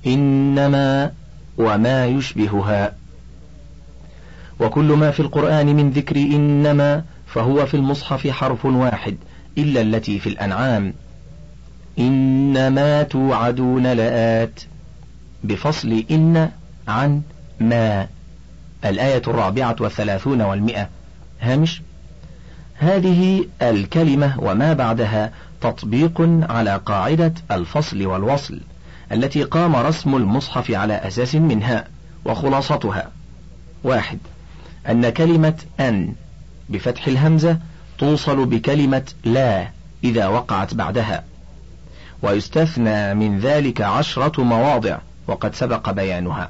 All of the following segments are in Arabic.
إنما وما يشبهها. وكل ما في القرآن من ذكر إنما فهو في المصحف حرف واحد إلا التي في الأنعام، إنما توعدون لآت، بفصل إن عن ما. الآية 34 و100. هامش: هذه الكلمة وما بعدها تطبيق على قاعدة الفصل والوصل التي قام رسم المصحف على أساس منها، وخلاصتها: 1. أن كلمة أن بفتح الهمزة توصل بكلمة لا إذا وقعت بعدها، ويستثنى من ذلك 10 مواضع وقد سبق بيانها.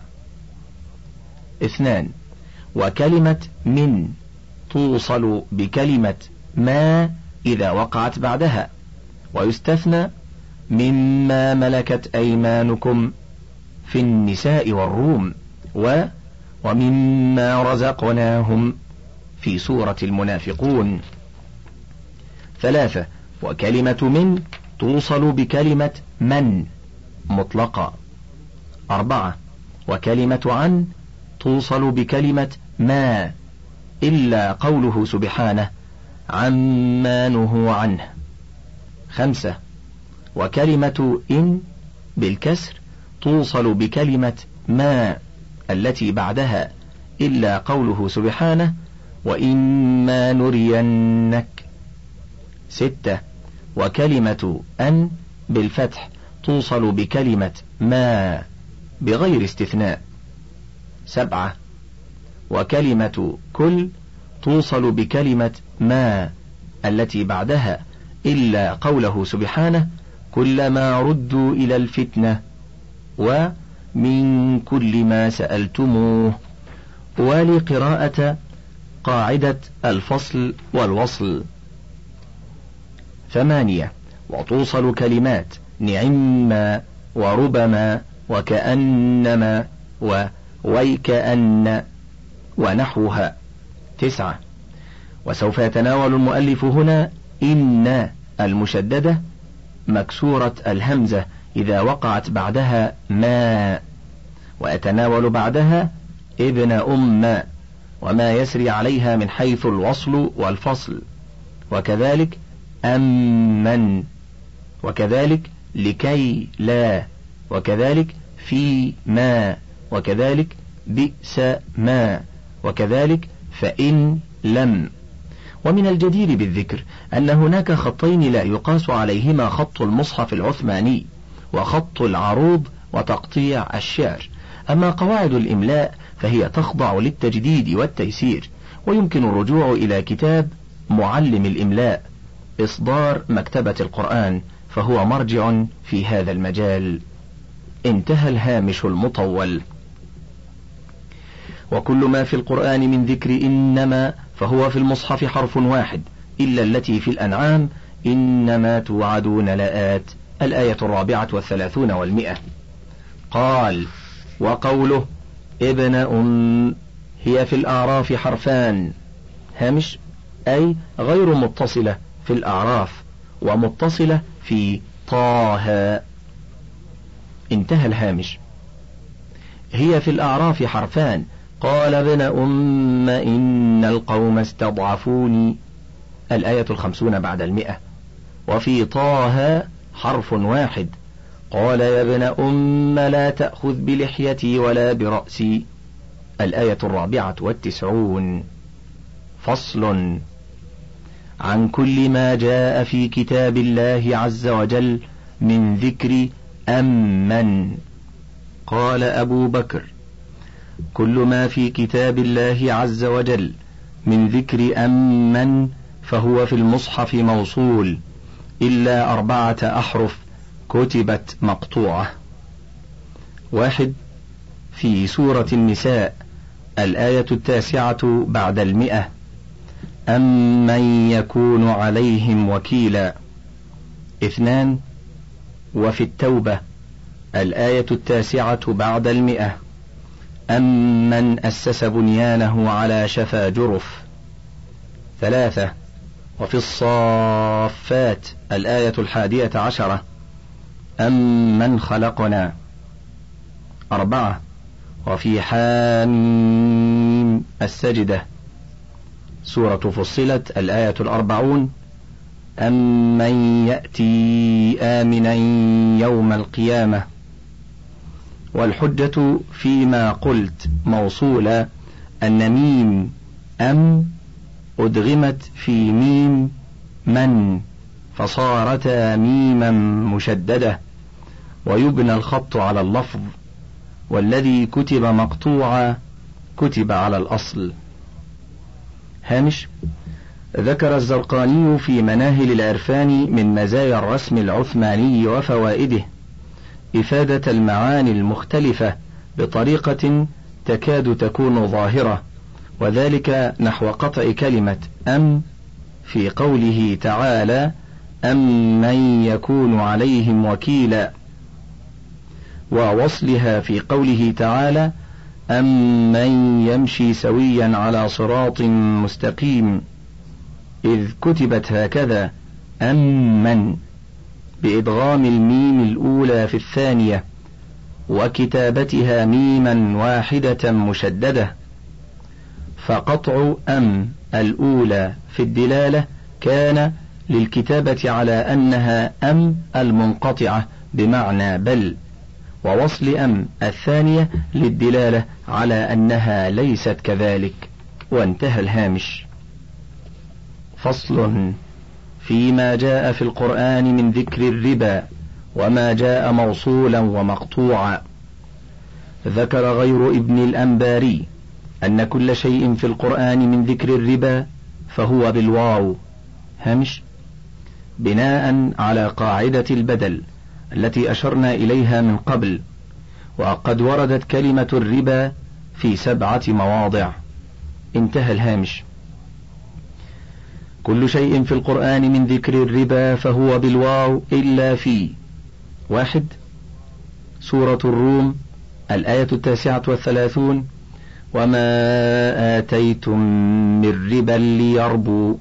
2. وكلمة من توصل بكلمة ما إذا وقعت بعدها، ويستثنى مما ملكت أيمانكم في النساء والروم، ومما رزقناهم في سورة المنافقون. 3. وكلمة من توصل بكلمة من مطلقة. 4. وكلمة عن توصل بكلمة ما إلا قوله سبحانه عما نهوا عنه. 5. وكلمة إن بالكسر توصل بكلمة ما التي بعدها إلا قوله سبحانه وإما نرينك. 6. وكلمة أن بالفتح توصل بكلمة ما بغير استثناء. 7. وكلمة كل توصل بكلمة ما التي بعدها إلا قوله سبحانه كلما ردوا إلى الفتنة ومن كل ما سألتموه. ولقراءة قاعدة الفصل والوصل. 8. وتوصل كلمات نعما وربما وكأنما ويكأن ونحوها. 9. وسوف يتناول المؤلف هنا إن المشددة مكسورة الهمزة إذا وقعت بعدها ما، ويتناول بعدها ابن أم وما يسري عليها من حيث الوصل والفصل، وكذلك أمن، وكذلك لكي لا، وكذلك في ما، وكذلك بئس ما، وكذلك فإن لم. ومن الجدير بالذكر أن هناك خطين لا يقاس عليهما خط المصحف العثماني وخط العروض وتقطيع الشعر. أما قواعد الإملاء فهي تخضع للتجديد والتيسير، ويمكن الرجوع إلى كتاب معلم الإملاء إصدار مكتبة القرآن، فهو مرجع في هذا المجال. انتهى الهامش المطول. وكل ما في القرآن من ذكر إنما فهو في المصحف حرف واحد إلا التي في الأنعام إنما توعدون لآت. الآية 34 و100. قال: وقوله ابن أم هي في الأعراف حرفان. هامش: أي غير متصلة في الأعراف ومتصلة في طه. انتهى الهامش. هي في الأعراف حرفان. قال ابن أم إن القوم استضعفوني. الآية 50 بعد 100. وفي طه حرف واحد. قال يا ابن أم لا تأخذ بلحيتي ولا برأسي. الآية 94. فصل. عن كل ما جاء في كتاب الله عز وجل من ذكر أمن. قال أبو بكر: كل ما في كتاب الله عز وجل من ذكر أمن فهو في المصحف موصول إلا 4 أحرف كتبت مقطوعة. 1. في سورة النساء الآية 9 بعد 100 أمن يكون عليهم وكيلا. 2. وفي التوبة الآية 9 بعد 100 أمن أسس بنيانه على شفا جرف. 3. وفي الصافات الآية 11 أمن خلقنا. 4. وفي حاميم السجدة. سورة فصلت الآية 40. أمن يأتي آمنا يوم القيامة. والحجة فيما قلت موصولة أن ميم أم أدغمت في ميم من فصارتا ميما مشددة، ويبنى الخط على اللفظ، والذي كتب مقطوعا كتب على الأصل. هامش: ذكر الزرقاني في مناهل العرفان من مزايا الرسم العثماني وفوائده إفادة المعاني المختلفة بطريقة تكاد تكون ظاهرة، وذلك نحو قطع كلمة أم في قوله تعالى: أم من يكون عليهم وكيلا، ووصلها في قوله تعالى: أم من يمشي سويا على صراط مستقيم، إذ كتبت هكذا أم من بإدغام الميم الأولى في الثانية وكتابتها ميما واحدة مشددة، فقطع أم الأولى في الدلالة كان للكتابة على أنها أم المنقطعة بمعنى بل، ووصل أم الثانية للدلالة على أنها ليست كذلك. وانتهى الهامش. فصل: فيما جاء في القرآن من ذكر الربا وما جاء موصولا ومقطوعا. ذكر غير ابن الأنباري أن كل شيء في القرآن من ذكر الربا فهو بالواو. هامش: بناء على قاعدة البدل التي أشرنا إليها من قبل، وقد وردت كلمة الربا في 7 مواضع. انتهى الهامش. كل شيء في القرآن من ذكر الربا فهو بالواو إلا في: 1. سورة الروم الآية 39: وما آتيتم من ربا ليربو.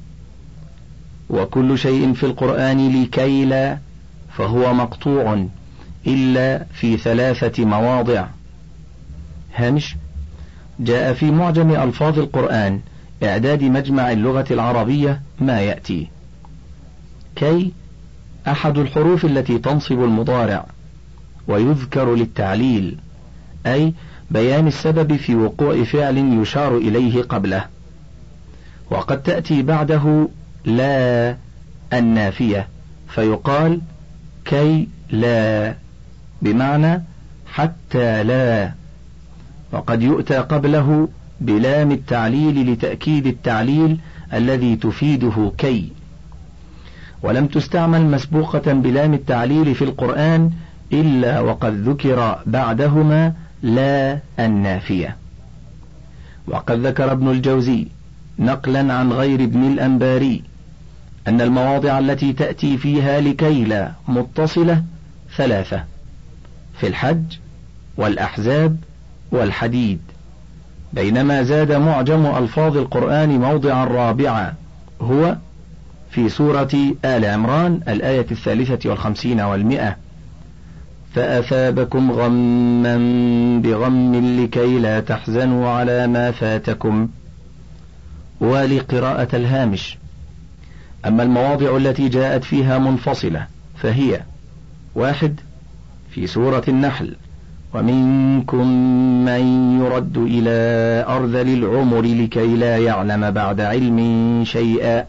وكل شيء في القرآن لكي لا فهو مقطوع إلا في 3 مواضع. هامش: جاء في معجم ألفاظ القرآن إعداد مجمع اللغة العربية ما يأتي: كي أحد الحروف التي تنصب المضارع، ويذكر للتعليل، أي بيان السبب في وقوع فعل يشار إليه قبله. وقد تأتي بعده لا النافية فيقال كي لا بمعنى حتى لا، وقد يؤتى قبله بلام التعليل لتأكيد التعليل الذي تفيده كي. ولم تستعمل مسبوقة بلام التعليل في القرآن إلا وقد ذكر بعدهما لا النافية. وقد ذكر ابن الجوزي نقلا عن غير ابن الأنباري أن المواضع التي تأتي فيها لكي لا متصلة 3: في الحج والأحزاب والحديد، بينما زاد معجم ألفاظ القرآن موضعا رابعا هو في سورة آل عمران الآية 53 و100: فأثابكم غما بغم لكي لا تحزنوا على ما فاتكم. ولقراءة الهامش: أما المواضع التي جاءت فيها منفصلة فهي: 1. في سورة النحل: ومنكم من يرد إلى أرذل العمر لكي لا يعلم بعد علم شيئا،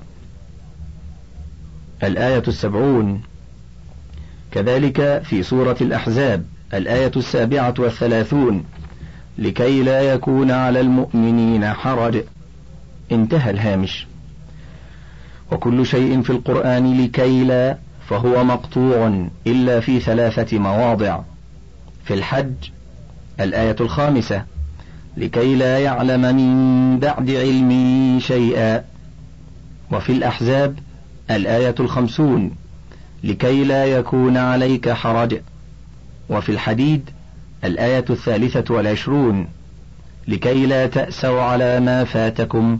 الآية 70. كذلك في سورة الأحزاب الآية 37: لكي لا يكون على المؤمنين حرج. انتهى الهامش. وكل شيء في القرآن لكي لا فهو مقطوع إلا في 3 مواضع: في الحج الآية 5: لكي لا يعلم من بعد علم شيئا. وفي الأحزاب الآية 50: لكي لا يكون عليك حرج. وفي الحديد الآية 23: لكي لا تأسوا على ما فاتكم.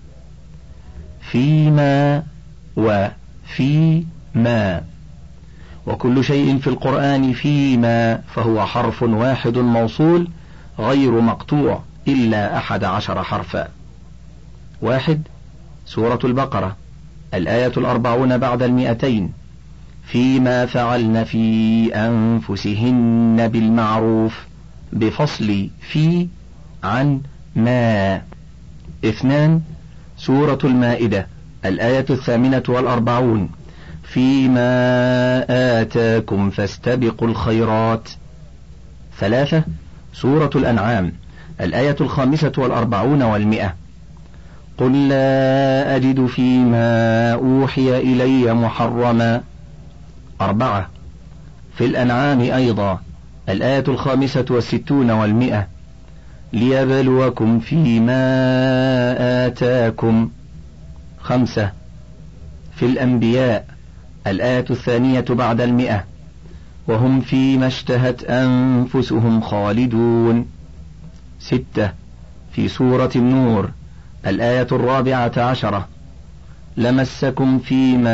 فيما وفي ما. وكل شيء في القرآن فيما فهو حرف واحد موصول غير مقطوع إلا 11 حرفا. 1. سورة البقرة، الآية 40 بعد 200، فيما فعلن في أنفسهن بالمعروف، بفصل في عن ما. 2. سورة المائدة، الآية 48، فيما آتاكم فاستبقوا الخيرات. 3. سورة الأنعام، الآية 45 و100، قل لا أجد فيما أوحي إلي محرما. 4. في الأنعام أيضا، الآية 65 و100، ليبلوكم فيما آتاكم. 5. في الأنبياء، الآية 2 بعد 100، وهم فيما اشتهت أنفسهم خالدون. 6. في سورة النور، الآية 14، لمسكم فيما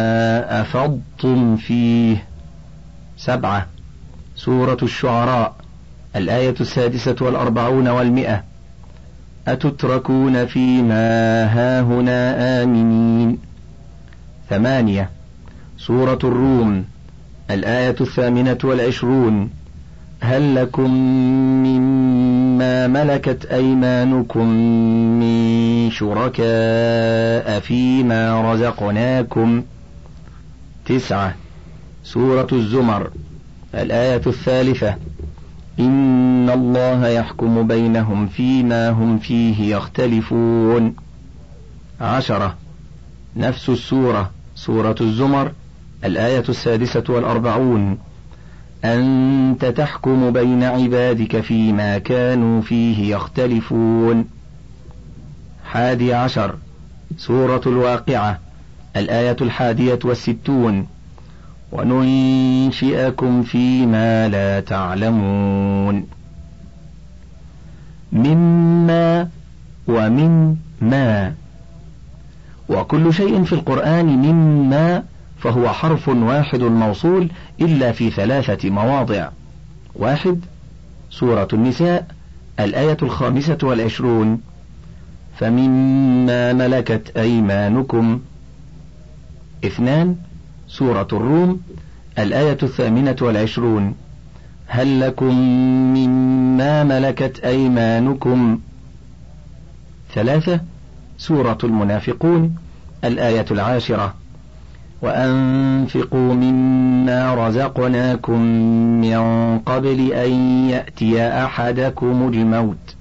أفضتم فيه. 7. سورة الشعراء، الآية 46 و100، أتتركون فيما هاهنا آمنين. 8. سورة الروم، الآية 28، هل لكم مما ملكت أيمانكم من شركاء فيما رزقناكم. 9. سورة الزمر، الآية 3، إن الله يحكم بينهم فيما هم فيه يختلفون. 10. نفس السورة، سورة الزمر، الآية 46، أنت تحكم بين عبادك فيما كانوا فيه يختلفون. 11. سورة الواقعة، الآية 61، وننشئكم فيما لا تعلمون. مما ومن ما. وكل شيء في القرآن مما فهو حرف واحد موصول إلا في 3 مواضع. 1. سورة النساء، الآية 25، فمما ملكت أيمانكم. 2. سورة الروم، الآية 28، هل لكم مما ملكت أيمانكم. 3. سورة المنافقون، الآية 10، وأنفقوا مما رزقناكم من قبل أن يأتي أحدكم الموت.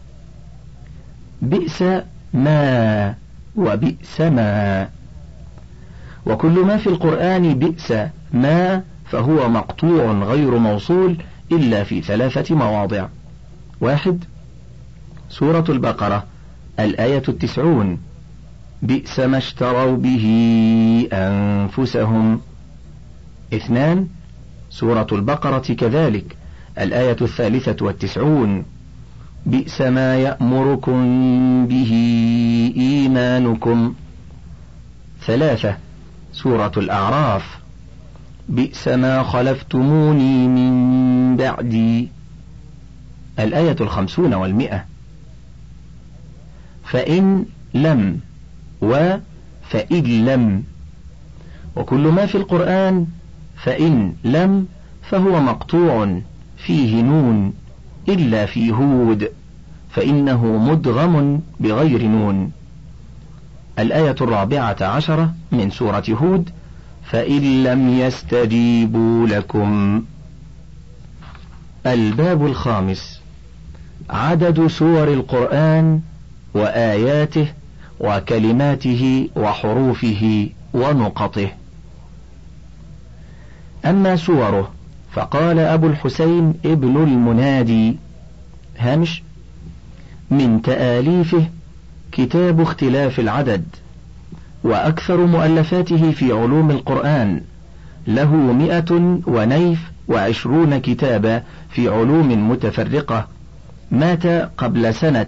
بئس ما وبئس ما. وكل ما في القرآن بئس ما فهو مقطوع غير موصول إلا في 3 مواضع. 1. سورة البقرة، الآية 90، بئس ما اشتروا به أنفسهم. 2. سورة البقرة كذلك، الآية 93، بئس ما يأمركم به إيمانكم. 3. سورة الأعراف، بئس ما خلفتموني من بعدي، الآية 50 و100. فإن لم وفإن لم. وكل ما في القرآن فإن لم فهو مقطوع فيه نون إلا في هود، فإنه مدغم بغير نون. الآية 14 من سورة هود، فإن لم يستجيبوا لكم. الباب الخامس، عدد سور القرآن وآياته وكلماته وحروفه ونقطه. أما سوره فقال أبو الحسين ابن المنادي هامش: من تآليفه كتاب اختلاف العدد، وأكثر مؤلفاته في علوم القرآن، له 120 كتابا في علوم متفرقة، مات قبل سنة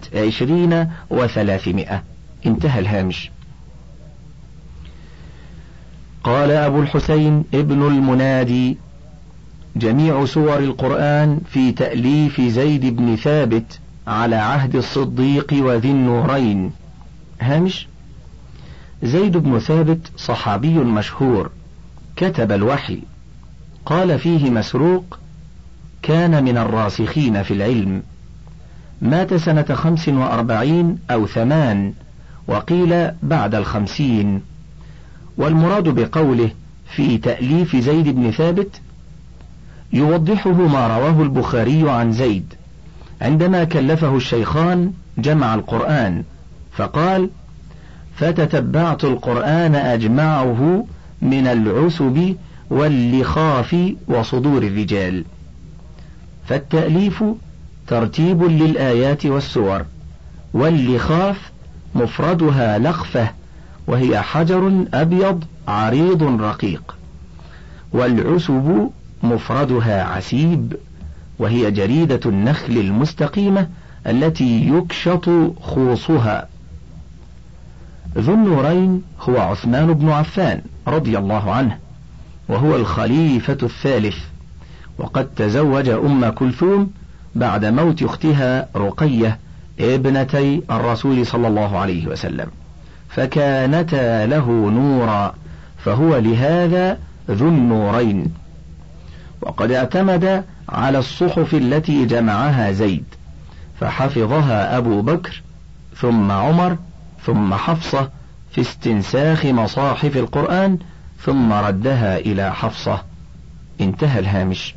20 و300. انتهى الهامش. قال أبو الحسين ابن المنادي: جميع سور القرآن في تأليف زيد بن ثابت على عهد الصديق وذي النورين. هامش: زيد بن ثابت صحابي مشهور كتب الوحي. قال فيه مسروق: كان من الراسخين في العلم، مات سنة 45 أو 8، وقيل بعد 50. والمراد بقوله في تأليف زيد بن ثابت يوضحه ما رواه البخاري عن زيد عندما كلفه الشيخان جمع القرآن، فقال: فتتبعت القرآن أجمعه من العسب واللخاف وصدور الرجال. فالتأليف ترتيب للآيات والسور، واللخاف مفردها لخفة، وهي حجر أبيض عريض رقيق، والعسب مفردها عسيب، وهي جريدة النخل المستقيمة التي يكشط خوصها. ذو النورين هو عثمان بن عفان رضي الله عنه، وهو الخليفة الثالث، وقد تزوج أم كلثوم بعد موت أختها رقية ابنتي الرسول صلى الله عليه وسلم، فكانتا له نورا، فهو لهذا ذو النورين. وقد اعتمد على الصحف التي جمعها زيد، فحفظها أبو بكر ثم عمر ثم حفصة في استنساخ مصاحف القرآن، ثم ردها إلى حفصة. انتهى الهامش.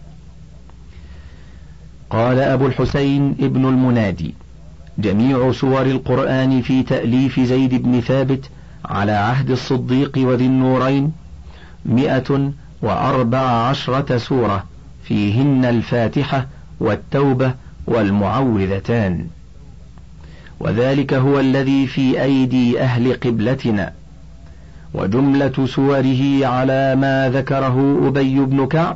قال أبو الحسين ابن المنادي: جميع سور القرآن في تأليف زيد بن ثابت على عهد الصديق وذي النورين 114 سورة، فيهن الفاتحة والتوبة والمعوذتان، وذلك هو الذي في أيدي أهل قبلتنا. وجملة سوره على ما ذكره أبي بن كعب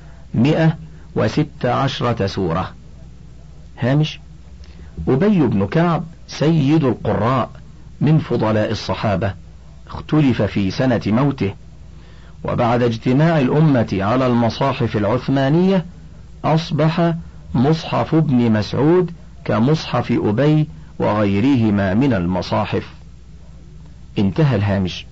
116 سورة. هامش: أبي بن كعب سيد القراء من فضلاء الصحابة، اختلف في سنة موته، وبعد اجتماع الأمة على المصاحف العثمانية أصبح مصحف ابن مسعود كمصحف أبي وغيرهما من المصاحف. انتهى الهامش.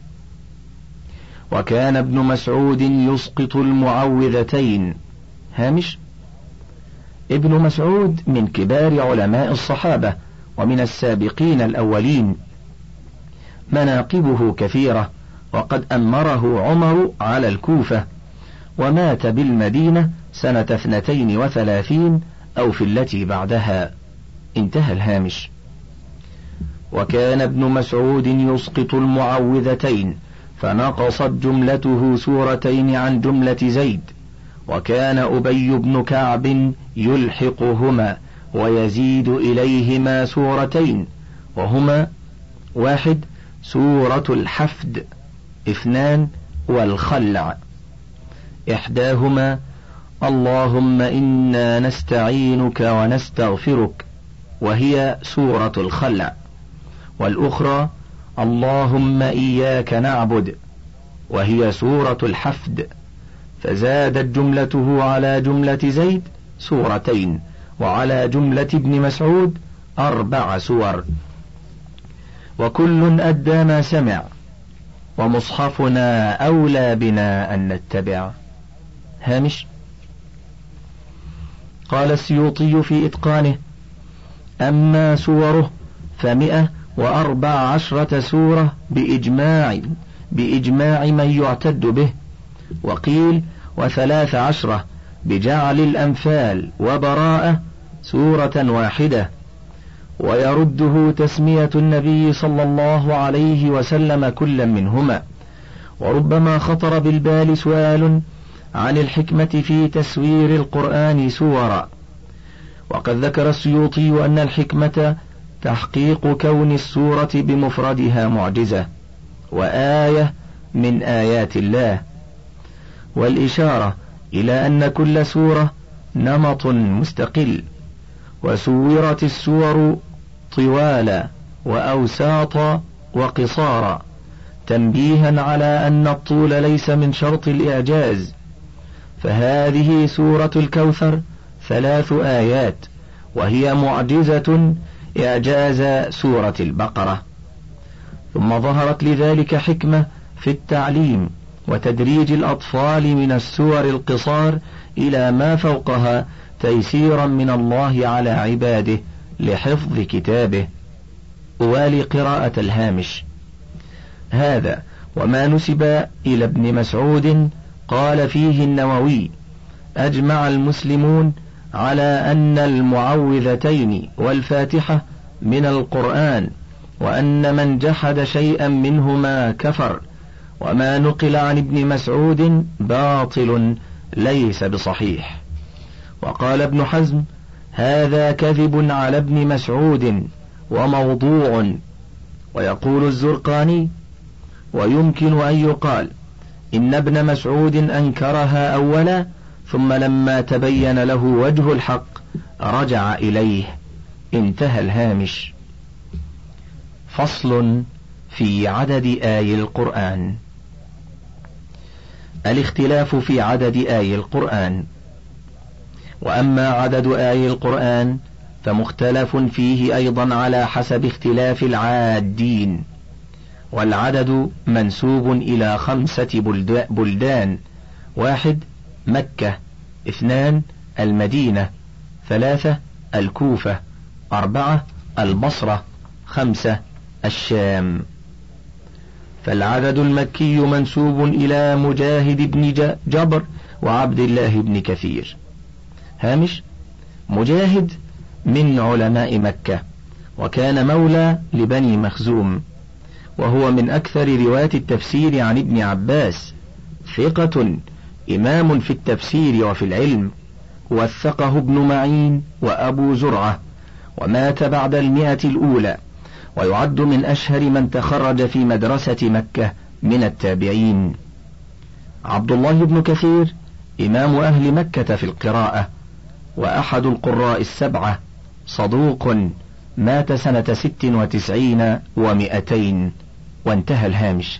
وكان ابن مسعود يسقط المعوذتين. هامش: ابن مسعود من كبار علماء الصحابة ومن السابقين الأولين، مناقبه كثيرة، وقد أمره عمر على الكوفة، ومات بالمدينة سنة 32 أو في التي بعدها. انتهى الهامش. وكان ابن مسعود يسقط المعوذتين، فنقصت جملته سورتين عن جملة زيد. وكان أبي بن كعب يلحقهما ويزيد إليهما سورتين، وهما: 1 سورة الحفد، 2 والخلع، إحداهما اللهم إنا نستعينك ونستغفرك، وهي سورة الخلع، والأخرى اللهم إياك نعبد، وهي سورة الحفد. فزادت جملته على جملة زيد سورتين، وعلى جملة ابن مسعود 4 سور. وكل أدى ما سمع، ومصحفنا أولى بنا أن نتبع. هامش: قال السيوطي في إتقانه: أما سوره ف114 سورة بإجماع من يعتد به، وقيل 13 بجعل الأنفال وبراءة سورة واحدة. ويرده تسمية النبي صلى الله عليه وسلم كل منهما. وربما خطر بالبال سؤال عن الحكمة في تسوير القرآن سورا، وقد ذكر السيوطي أن الحكمة تحقيق كون السورة بمفردها معجزة وآية من آيات الله، والإشارة إلى أن كل سورة نمط مستقل، وسورت السور طوالا وأوساطا وقصارا، تنبيها على أن الطول ليس من شرط الإعجاز، فهذه سورة الكوثر 3 آيات، وهي معجزة إعجاز سورة البقرة. ثم ظهرت لذلك حكمة في التعليم وتدريج الأطفال من السور القصار إلى ما فوقها تيسيرا من الله على عباده لحفظ كتابه. ولقراءة الهامش. هذا وما نسب إلى ابن مسعود قال فيه النووي: أجمع المسلمون على أن المعوذتين والفاتحة من القرآن، وأن من جحد شيئا منهما كفر، وما نقل عن ابن مسعود باطل ليس بصحيح. وقال ابن حزم: هذا كذب على ابن مسعود وموضوع. ويقول الزرقاني: ويمكن أن يقال إن ابن مسعود أنكرها أولا، ثم لما تبين له وجه الحق رجع إليه. انتهى الهامش. فصل في عدد آي القرآن. الاختلاف في عدد آي القرآن. وأما عدد آي القرآن فمختلف فيه أيضا على حسب اختلاف العادين، والعدد منسوب إلى 5 بلدان: 1 مكة، 2 المدينة، 3 الكوفة، 4 البصرة، 5 الشام. فالعدد المكي منسوب إلى مجاهد بن جبر وعبد الله بن كثير. هامش: مجاهد من علماء مكة، وكان مولى لبني مخزوم، وهو من أكثر رواة التفسير عن ابن عباس، ثقة إمام في التفسير وفي العلم، وثقه ابن معين وأبو زرعة، ومات بعد 100 الأولى، ويعد من أشهر من تخرج في مدرسة مكة من التابعين. عبد الله بن كثير إمام أهل مكة في القراءة، وأحد القراء 7، صدوق، مات سنة 96 و200. وانتهى الهامش.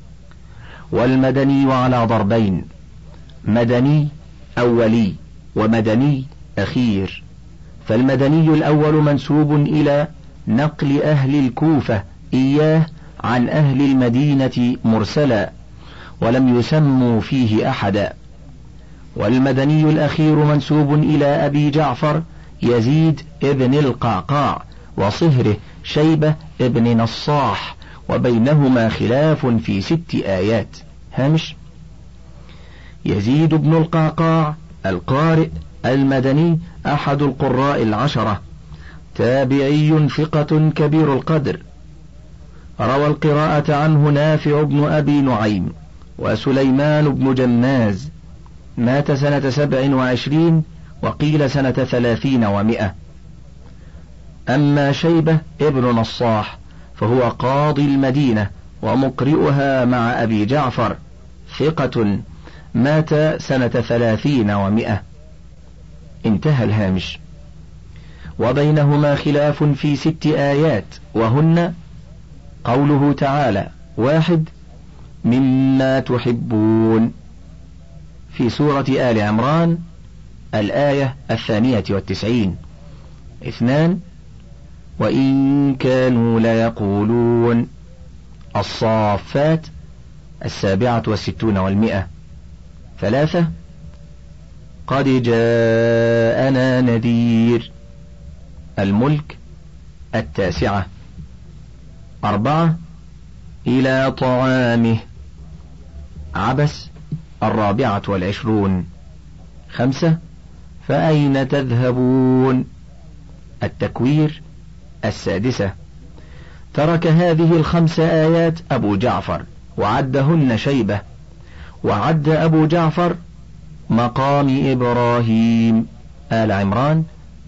والمدني على ضربين: مدني أولي ومدني أخير. فالمدني الأول منسوب إلى نقل أهل الكوفة إياه عن أهل المدينة مرسلا، ولم يسموا فيه أحدا. والمدني الأخير منسوب إلى أبي جعفر يزيد ابن القعقاع وصهره شيبة ابن نصاح، وبينهما خلاف في 6 آيات. هامش: يزيد بن القعقاع القارئ المدني أحد القراء 10، تابعي ثقة كبير القدر. روى القراءة عنه نافع بن أبي نعيم وسليمان بن جماز، مات سنة 27 وقيل سنة 30 و100. أما شيبة ابن نصاح فهو قاضي المدينة ومقرئها مع أبي جعفر، ثقة، مات سنة 30 و100. انتهى الهامش. وبينهما خلاف في 6 آيات، وهن: قوله تعالى: 1 مما تحبون في سورة آل عمران الآية 92، 2 وإن كانوا ليقولون الصافات 67 و100، 3 قد جاءنا نذير الملك 9، 4 إلى طعامه عبس 24، 5 فأين تذهبون التكوير 6. ترك هذه ال5 آيات أبو جعفر وعدهن شيبة، وعد أبو جعفر مقام إبراهيم آل عمران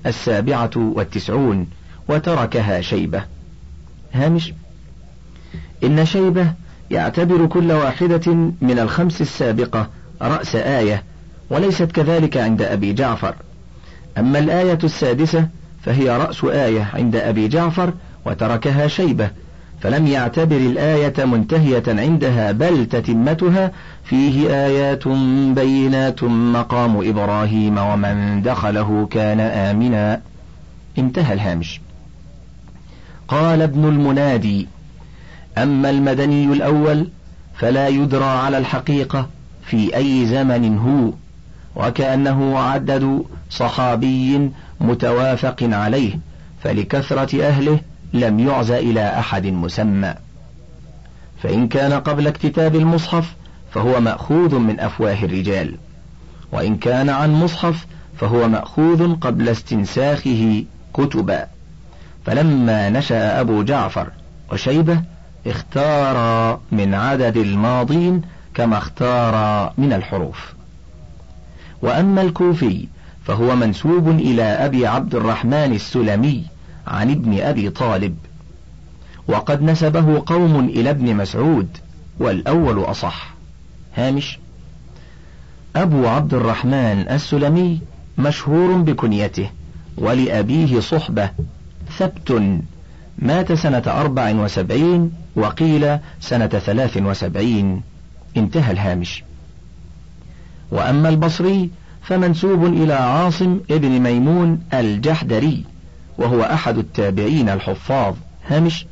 97، وتركها شيبة. هامش: إن شيبة يعتبر كل واحدة من ال5 السابقة رأس آية، وليست كذلك عند أبي جعفر. أما الآية 6 فهي رأس آية عند أبي جعفر، وتركها شيبة، فلم يعتبر الآية منتهية عندها بل تتمتها: فيه آيات بينات مقام إبراهيم ومن دخله كان آمنا. انتهى الهامش. قال ابن المنادي: أما المدني الأول فلا يدرى على الحقيقة في أي زمن هو، وكأنه عدد صحابي متوافق عليه، فلكثرة أهله لم يعز إلى أحد مسمى. فإن كان قبل اكتتاب المصحف فهو مأخوذ من أفواه الرجال، وإن كان عن مصحف فهو مأخوذ قبل استنساخه كتبا. فلما نشأ أبو جعفر وشيبة اختار من عدد الماضين كما اختار من الحروف. وأما الكوفي فهو منسوب إلى أبي عبد الرحمن السلمي عن ابن أبي طالب، وقد نسبه قوم إلى ابن مسعود، والأول أصح. هامش: أبو عبد الرحمن السلمي مشهور بكنيته، ولأبيه صحبة، ثبت، مات سنة 74 وقيل سنة 73. انتهى الهامش. وأما البصري فمنسوب إلى عاصم ابن ميمون الجحدري، وهو أحد التابعين الحفاظ. هامش: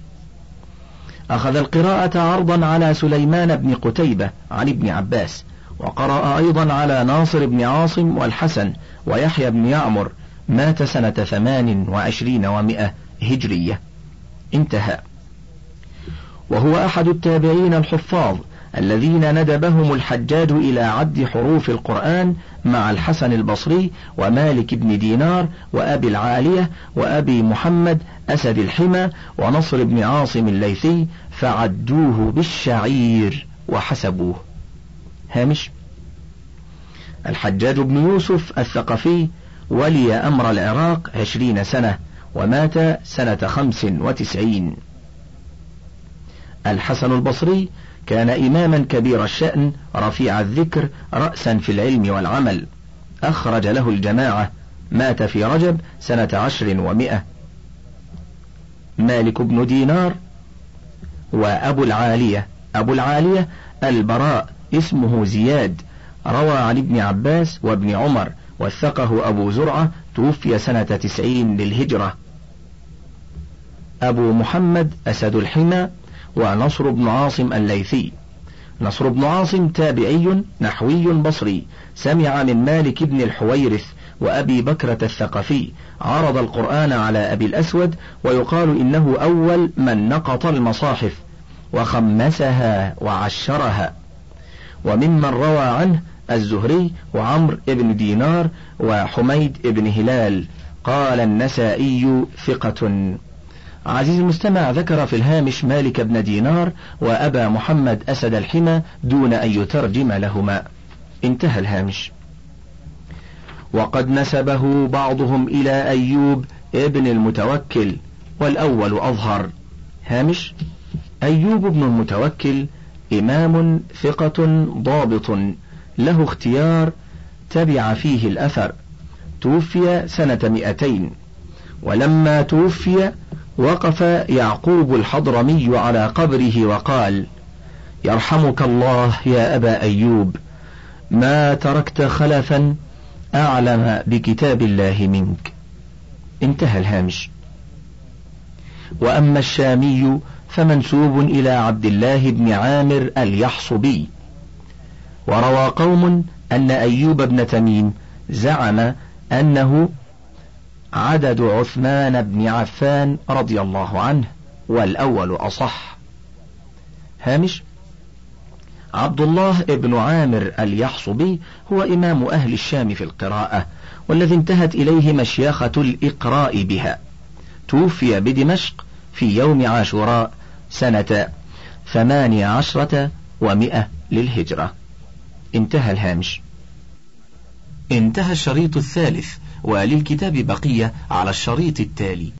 أخذ القراءة عرضا على سليمان بن قتيبة عن ابن عباس، وقرأ أيضا على ناصر بن عاصم والحسن ويحيى بن يعمر، مات سنة 28 و100 هجرية. انتهى. وهو أحد التابعين الحفاظ الذين ندبهم الحجاج إلى عد حروف القرآن مع الحسن البصري ومالك بن دينار وأبي العالية وأبي محمد أسد الحمى ونصر بن عاصم الليثي، فعدوه بالشعير وحسبوه. هامش: الحجاج بن يوسف الثقفي ولي أمر العراق 20 سنة، ومات سنة 95. الحسن البصري كان إماما كبير الشأن رفيع الذكر رأسا في العلم والعمل، أخرج له الجماعة، مات في رجب سنة 10 و100. مالك بن دينار وأبو العالية. أبو العالية البراء اسمه زياد، روى عن ابن عباس وابن عمر، وثقه أبو زرعة، توفي سنة 90 للهجرة. أبو محمد أسد الحمى ونصر بن عاصم الليثي. نصر بن عاصم تابعي نحوي بصري، سمع من مالك بن الحويرث وأبي بكرة الثقفي، عرض القرآن على أبي الأسود، ويقال إنه أول من نقط المصاحف وخمسها وعشرها. وممن روى عنه الزهري وعمر بن دينار وحميد بن هلال. قال النسائي: ثقة. عزيز المستمع، ذكر في الهامش مالك بن دينار وأبا محمد أسد الحمى دون أن يترجم لهما. انتهى الهامش. وقد نسبه بعضهم إلى أيوب ابن المتوكل، والأول أظهر. هامش: أيوب بن المتوكل إمام ثقة ضابط، له اختيار، تبع فيه الأثر، توفي سنة 200. ولما توفي وقف يعقوب الحضرمي على قبره وقال: يرحمك الله يا أبا أيوب، ما تركت خلفا أعلم بكتاب الله منك. انتهى الهامش. وأما الشامي فمنسوب إلى عبد الله بن عامر اليحصبي. وروى قوم أن أيوب بن تميم زعم أنه عدد عثمان بن عفان رضي الله عنه، والأول أصح. هامش: عبد الله بن عامر اليحصبي هو إمام أهل الشام في القراءة، والذي انتهت إليه مشيخة الإقراء بها. توفي بدمشق في يوم عاشوراء سنة 18 و100 للهجرة. انتهى الهامش. انتهى الشريط الثالث، وللكتاب بقية على الشريط التالي.